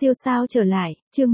Siêu sao trở lại, chương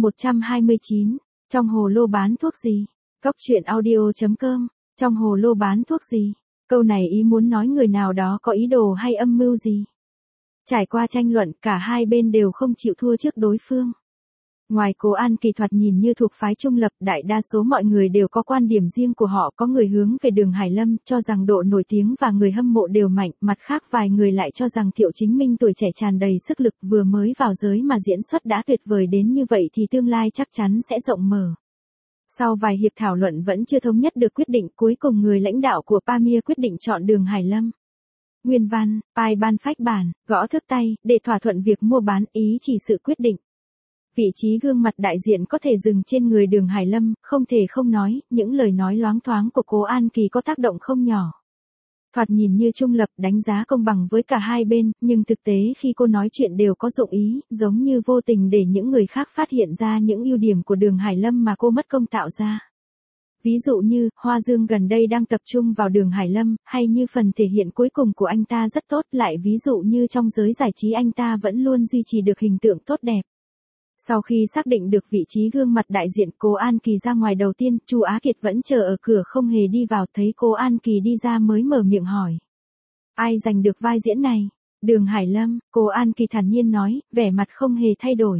129. Trong hồ lô bán thuốc gì? Cóc truyện audio.com. Trong hồ lô bán thuốc gì? Câu này ý muốn nói người nào đó có ý đồ hay âm mưu gì? Trải qua tranh luận, cả hai bên đều không chịu thua trước đối phương. Ngoài Cố An Kỳ thoạt nhìn như thuộc phái trung lập, đại đa số mọi người đều có quan điểm riêng của họ, có người hướng về Đường Hải Lâm, cho rằng độ nổi tiếng và người hâm mộ đều mạnh, mặt khác vài người lại cho rằng Thiệu Chính Minh tuổi trẻ tràn đầy sức lực, vừa mới vào giới mà diễn xuất đã tuyệt vời đến như vậy thì tương lai chắc chắn sẽ rộng mở. Sau vài hiệp thảo luận vẫn chưa thống nhất được quyết định, cuối cùng người lãnh đạo của Pamir quyết định chọn Đường Hải Lâm. Nguyên văn, Pai ban phách bản, gõ thước tay, để thỏa thuận việc mua bán, ý chỉ sự quyết định. Vị trí gương mặt đại diện có thể dừng trên người Đường Hải Lâm, không thể không nói, những lời nói loáng thoáng của Cố An Kỳ có tác động không nhỏ. Thoạt nhìn như trung lập, đánh giá công bằng với cả hai bên, nhưng thực tế khi cô nói chuyện đều có dụng ý, giống như vô tình để những người khác phát hiện ra những ưu điểm của Đường Hải Lâm mà cô mất công tạo ra. Ví dụ như, Hoa Dương gần đây đang tập trung vào Đường Hải Lâm, hay như phần thể hiện cuối cùng của anh ta rất tốt, lại ví dụ như trong giới giải trí anh ta vẫn luôn duy trì được hình tượng tốt đẹp. Sau khi xác định được vị trí gương mặt đại diện, Cố An Kỳ ra ngoài đầu tiên, Chu Á Kiệt vẫn chờ ở cửa không hề đi vào, thấy Cố An Kỳ đi ra mới mở miệng hỏi. Ai giành được vai diễn này? Đường Hải Lâm, Cố An Kỳ thản nhiên nói, vẻ mặt không hề thay đổi.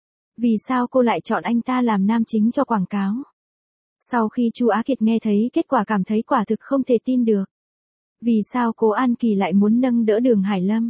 Vì sao cô lại chọn anh ta làm nam chính cho quảng cáo? Sau khi Chu Á Kiệt nghe thấy kết quả cảm thấy quả thực không thể tin được. Vì sao Cố An Kỳ lại muốn nâng đỡ Đường Hải Lâm?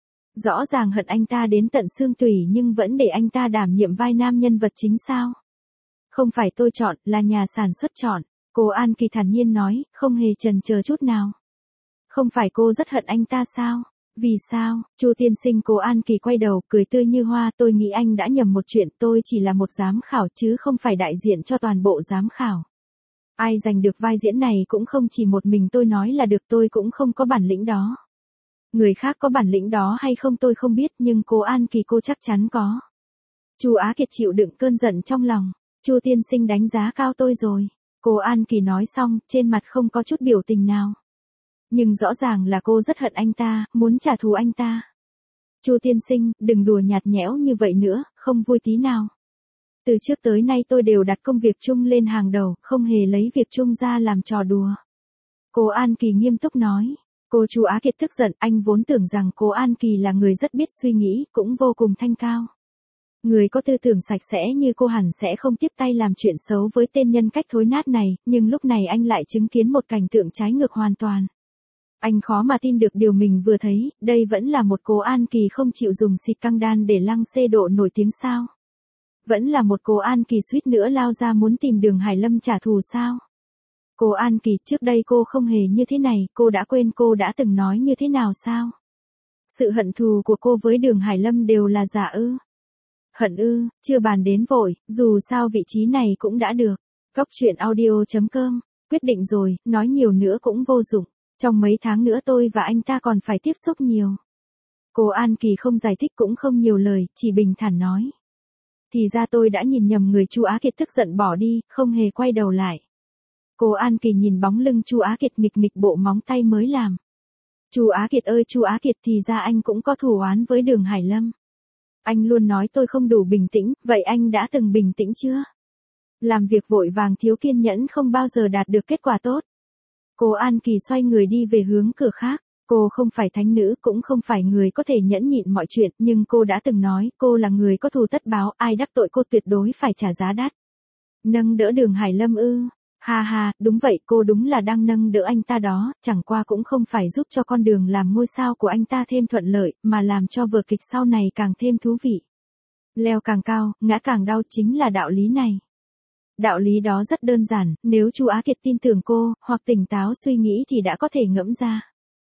Rõ ràng hận anh ta đến tận xương tủy nhưng vẫn để anh ta đảm nhiệm vai nam nhân vật chính sao? Không phải tôi chọn, là nhà sản xuất chọn. Cố An Kỳ thản nhiên nói, không hề chần chờ chút nào. Không phải cô rất hận anh ta sao? Vì sao? Chu tiên sinh. Cố An Kỳ quay đầu, cười tươi như hoa, tôi nghĩ anh đã nhầm một chuyện, tôi chỉ là một giám khảo chứ không phải đại diện cho toàn bộ giám khảo. Ai giành được vai diễn này cũng không chỉ một mình tôi nói là được, tôi cũng không có bản lĩnh đó. Người khác có bản lĩnh đó hay không tôi không biết, nhưng Cố An Kỳ cô chắc chắn có. Chu Á Kiệt chịu đựng cơn giận trong lòng. Chu tiên sinh đánh giá cao tôi rồi. Cố An Kỳ nói xong, trên mặt không có chút biểu tình nào. Nhưng rõ ràng là cô rất hận anh ta, muốn trả thù anh ta. Chu tiên sinh, đừng đùa nhạt nhẽo như vậy nữa, không vui tí nào. Từ trước tới nay tôi đều đặt công việc chung lên hàng đầu, không hề lấy việc chung ra làm trò đùa. Cố An Kỳ nghiêm túc nói. Cô Chu Á Kiệt tức giận, anh vốn tưởng rằng Cố An Kỳ là người rất biết suy nghĩ, cũng vô cùng thanh cao. Người có tư tưởng sạch sẽ như cô hẳn sẽ không tiếp tay làm chuyện xấu với tên nhân cách thối nát này, nhưng lúc này anh lại chứng kiến một cảnh tượng trái ngược hoàn toàn. Anh khó mà tin được điều mình vừa thấy, đây vẫn là một Cố An Kỳ không chịu dùng xịt căng đan để lăng xê độ nổi tiếng sao? Vẫn là một Cố An Kỳ suýt nữa lao ra muốn tìm Đường Hải Lâm trả thù sao? Cố An Kỳ, trước đây cô không hề như thế này, cô đã quên cô đã từng nói như thế nào sao? Sự hận thù của cô với Đường Hải Lâm đều là giả ư? Hận ư, chưa bàn đến vội, dù sao vị trí này cũng đã được. Cóc truyện audio.com, quyết định rồi, nói nhiều nữa cũng vô dụng. Trong mấy tháng nữa tôi và anh ta còn phải tiếp xúc nhiều. Cố An Kỳ không giải thích cũng không nhiều lời, chỉ bình thản nói. Thì ra tôi đã nhìn nhầm người. Chu Á Kiệt tức giận bỏ đi, không hề quay đầu lại. Cố An Kỳ nhìn bóng lưng Chu Á Kiệt nghịch nghịch bộ móng tay mới làm. Chu Á Kiệt ơi Chu Á Kiệt, thì ra anh cũng có thù oán với Đường Hải Lâm. Anh luôn nói tôi không đủ bình tĩnh, vậy anh đã từng bình tĩnh chưa? Làm việc vội vàng thiếu kiên nhẫn không bao giờ đạt được kết quả tốt. Cố An Kỳ xoay người đi về hướng cửa khác. Cô không phải thánh nữ, cũng không phải người có thể nhẫn nhịn mọi chuyện, nhưng cô đã từng nói, cô là người có thù tất báo, ai đắc tội cô tuyệt đối phải trả giá đắt. Nâng đỡ Đường Hải Lâm ư? Ha ha, đúng vậy, cô đúng là đang nâng đỡ anh ta đó, chẳng qua cũng không phải giúp cho con đường làm ngôi sao của anh ta thêm thuận lợi, mà làm cho vở kịch sau này càng thêm thú vị. Leo càng cao, ngã càng đau, chính là đạo lý này. Đạo lý đó rất đơn giản, nếu Chu Á Kiệt tin tưởng cô, hoặc tỉnh táo suy nghĩ thì đã có thể ngẫm ra.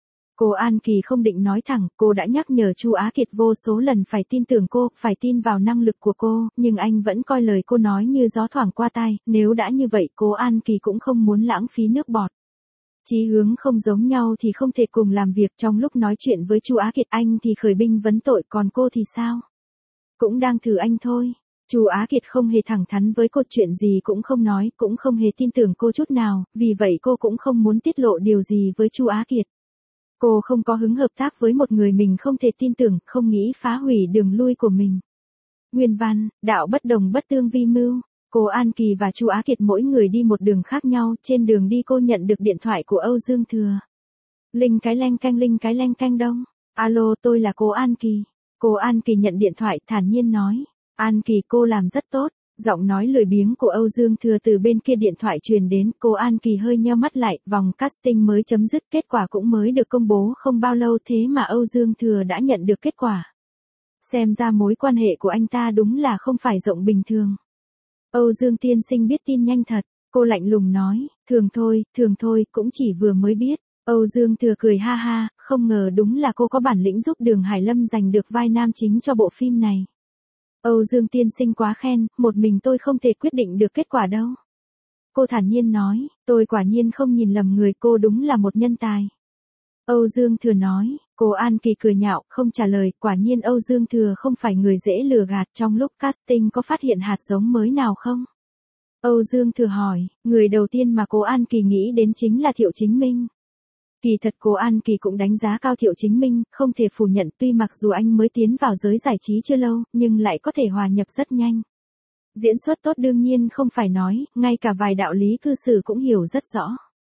Cố An Kỳ không định nói thẳng, cô đã nhắc nhở Chu Á Kiệt vô số lần phải tin tưởng cô, phải tin vào năng lực của cô, nhưng anh vẫn coi lời cô nói như gió thoảng qua tai, nếu đã như vậy Cố An Kỳ cũng không muốn lãng phí nước bọt. Chí hướng không giống nhau thì không thể cùng làm việc. Trong lúc nói chuyện với Chu Á Kiệt, anh thì khởi binh vấn tội, còn cô thì sao? Cũng đang thử anh thôi. Chu Á Kiệt không hề thẳng thắn với cô, chuyện gì cũng không nói, cũng không hề tin tưởng cô chút nào, vì vậy cô cũng không muốn tiết lộ điều gì với Chu Á Kiệt. Cô không có hứng hợp tác với một người mình không thể tin tưởng, không nghĩ phá hủy đường lui của mình. Nguyên văn, đạo bất đồng bất tương vi mưu. Cô An Kỳ và Chu Á Kiệt mỗi người đi một đường khác nhau, trên đường đi cô nhận được điện thoại của Âu Dương Thừa. Linh cái leng canh đông. Alo, tôi là cô An Kỳ. Cô An Kỳ nhận điện thoại thản nhiên nói. An Kỳ, cô làm rất tốt. Giọng nói lười biếng của Âu Dương Thừa từ bên kia điện thoại truyền đến, cô An Kỳ hơi nheo mắt lại, vòng casting mới chấm dứt, kết quả cũng mới được công bố không bao lâu thế mà Âu Dương Thừa đã nhận được kết quả. Xem ra mối quan hệ của anh ta đúng là không phải rộng bình thường. Âu Dương tiên sinh biết tin nhanh thật, cô lạnh lùng nói, thường thôi, cũng chỉ vừa mới biết. Âu Dương Thừa cười ha ha, không ngờ đúng là cô có bản lĩnh giúp Đường Hải Lâm giành được vai nam chính cho bộ phim này. Âu Dương tiên sinh quá khen, một mình tôi không thể quyết định được kết quả đâu. Cô thản nhiên nói, tôi quả nhiên không nhìn lầm người, cô đúng là một nhân tài. Âu Dương Thừa nói, cô An Kỳ cười nhạo, không trả lời, quả nhiên Âu Dương Thừa không phải người dễ lừa gạt. Trong lúc casting có phát hiện hạt giống mới nào không? Âu Dương Thừa hỏi, người đầu tiên mà cô An Kỳ nghĩ đến chính là Thiệu Chính Minh. Kỳ thật cô An Kỳ cũng đánh giá cao Thiệu Chính Minh, không thể phủ nhận tuy mặc dù anh mới tiến vào giới giải trí chưa lâu, nhưng lại có thể hòa nhập rất nhanh. Diễn xuất tốt đương nhiên không phải nói, ngay cả vài đạo lý cư xử cũng hiểu rất rõ.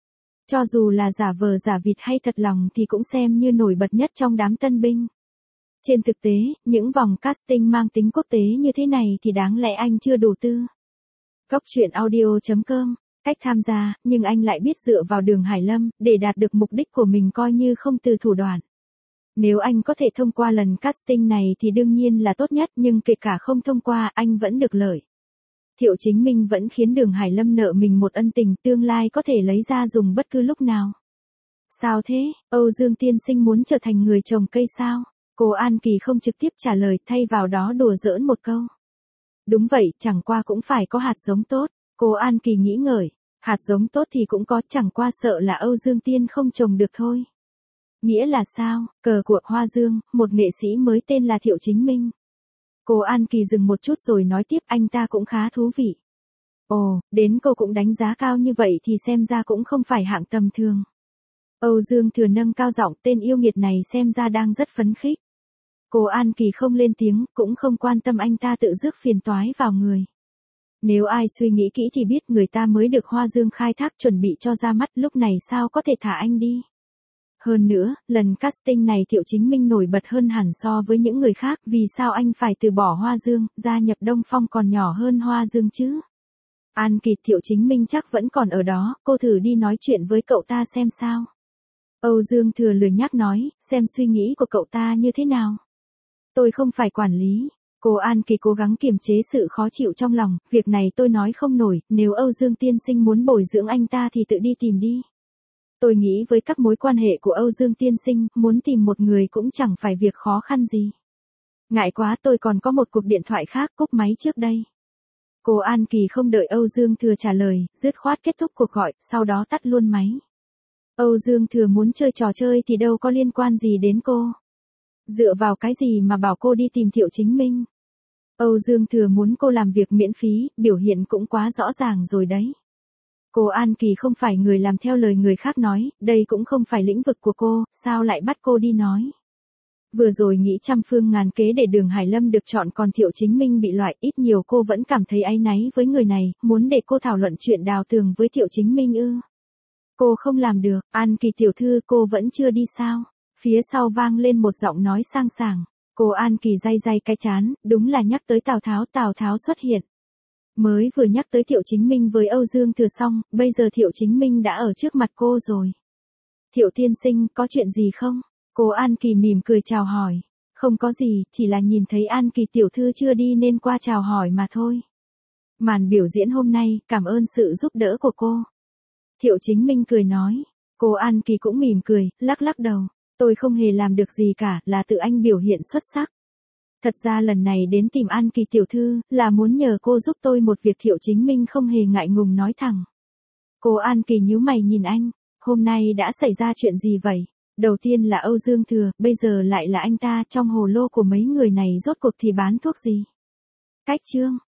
Cho dù là giả vờ giả vịt hay thật lòng thì cũng xem như nổi bật nhất trong đám tân binh. Trên thực tế, những vòng casting mang tính quốc tế như thế này thì đáng lẽ anh chưa đủ tư. Góc truyện audio.com. Cách tham gia, nhưng anh lại biết dựa vào Đường Hải Lâm, để đạt được mục đích của mình coi như không từ thủ đoạn. Nếu anh có thể thông qua lần casting này thì đương nhiên là tốt nhất, nhưng kể cả không thông qua, anh vẫn được lợi. Thiệu Chính Minh vẫn khiến Đường Hải Lâm nợ mình một ân tình, tương lai có thể lấy ra dùng bất cứ lúc nào. Sao thế, Âu Dương tiên sinh muốn trở thành người trồng cây sao? Cô An Kỳ không trực tiếp trả lời, thay vào đó đùa giỡn một câu. Đúng vậy, chẳng qua cũng phải có hạt giống tốt. Cô An Kỳ nghĩ ngợi, hạt giống tốt thì cũng có, chẳng qua sợ là Âu Dương tiên không trồng được thôi. Nghĩa là sao? Cờ của Hoa Dương, một nghệ sĩ mới tên là Thiệu Chính Minh. Cô An Kỳ dừng một chút rồi nói tiếp, anh ta cũng khá thú vị. Ồ, đến cô cũng đánh giá cao như vậy thì xem ra cũng không phải hạng tầm thường. Âu Dương Thừa nâng cao giọng, tên yêu nghiệt này xem ra đang rất phấn khích. Cô An Kỳ không lên tiếng, cũng không quan tâm anh ta tự rước phiền toái vào người. Nếu ai suy nghĩ kỹ thì biết người ta mới được Hoa Dương khai thác chuẩn bị cho ra mắt, lúc này sao có thể thả anh đi. Hơn nữa, lần casting này Thiệu Chính Minh nổi bật hơn hẳn so với những người khác, vì sao anh phải từ bỏ Hoa Dương, gia nhập Đông Phong còn nhỏ hơn Hoa Dương chứ? An Kỳ, Thiệu Chính Minh chắc vẫn còn ở đó, cô thử đi nói chuyện với cậu ta xem sao. Âu Dương Thừa lười nhác nói, xem suy nghĩ của cậu ta như thế nào. Tôi không phải quản lý. Cô An Kỳ cố gắng kiềm chế sự khó chịu trong lòng, việc này tôi nói không nổi, nếu Âu Dương tiên sinh muốn bồi dưỡng anh ta thì tự đi tìm đi. Tôi nghĩ với các mối quan hệ của Âu Dương tiên sinh, muốn tìm một người cũng chẳng phải việc khó khăn gì. Ngại quá, tôi còn có một cuộc điện thoại khác, cúp máy trước đây. Cô An Kỳ không đợi Âu Dương Thừa trả lời, dứt khoát kết thúc cuộc gọi, sau đó tắt luôn máy. Âu Dương Thừa muốn chơi trò chơi thì đâu có liên quan gì đến cô. Dựa vào cái gì mà bảo cô đi tìm Thiệu Chính Minh? Âu Dương Thừa muốn cô làm việc miễn phí, biểu hiện cũng quá rõ ràng rồi đấy. Cô An Kỳ không phải người làm theo lời người khác nói, đây cũng không phải lĩnh vực của cô, sao lại bắt cô đi nói. Vừa rồi nghĩ trăm phương ngàn kế để Đường Hải Lâm được chọn còn Thiệu Chính Minh bị loại, ít nhiều cô vẫn cảm thấy áy náy với người này, muốn để cô thảo luận chuyện đào tường với Thiệu Chính Minh ư. Cô không làm được, An Kỳ tiểu thư, cô vẫn chưa đi sao? Phía sau vang lên một giọng nói sang sảng. Cô An Kỳ day day cái chán, đúng là nhắc tới Tào Tháo xuất hiện. Mới vừa nhắc tới Thiệu Chính Minh với Âu Dương Thừa xong, bây giờ Thiệu Chính Minh đã ở trước mặt cô rồi. Thiệu tiên sinh, có chuyện gì không? Cô An Kỳ mỉm cười chào hỏi. Không có gì, chỉ là nhìn thấy An Kỳ tiểu thư chưa đi nên qua chào hỏi mà thôi. Màn biểu diễn hôm nay, cảm ơn sự giúp đỡ của cô. Thiệu Chính Minh cười nói. Cô An Kỳ cũng mỉm cười, lắc lắc đầu. Tôi không hề làm được gì cả, là tự anh biểu hiện xuất sắc. Thật ra lần này đến tìm An Kỳ tiểu thư, là muốn nhờ cô giúp tôi một việc. Thiệu Chính Minh không hề ngại ngùng nói thẳng. Cô An Kỳ nhíu mày nhìn anh, hôm nay đã xảy ra chuyện gì vậy? Đầu tiên là Âu Dương Thừa, bây giờ lại là anh ta, trong hồ lô của mấy người này rốt cuộc thì bán thuốc gì? Cách chương.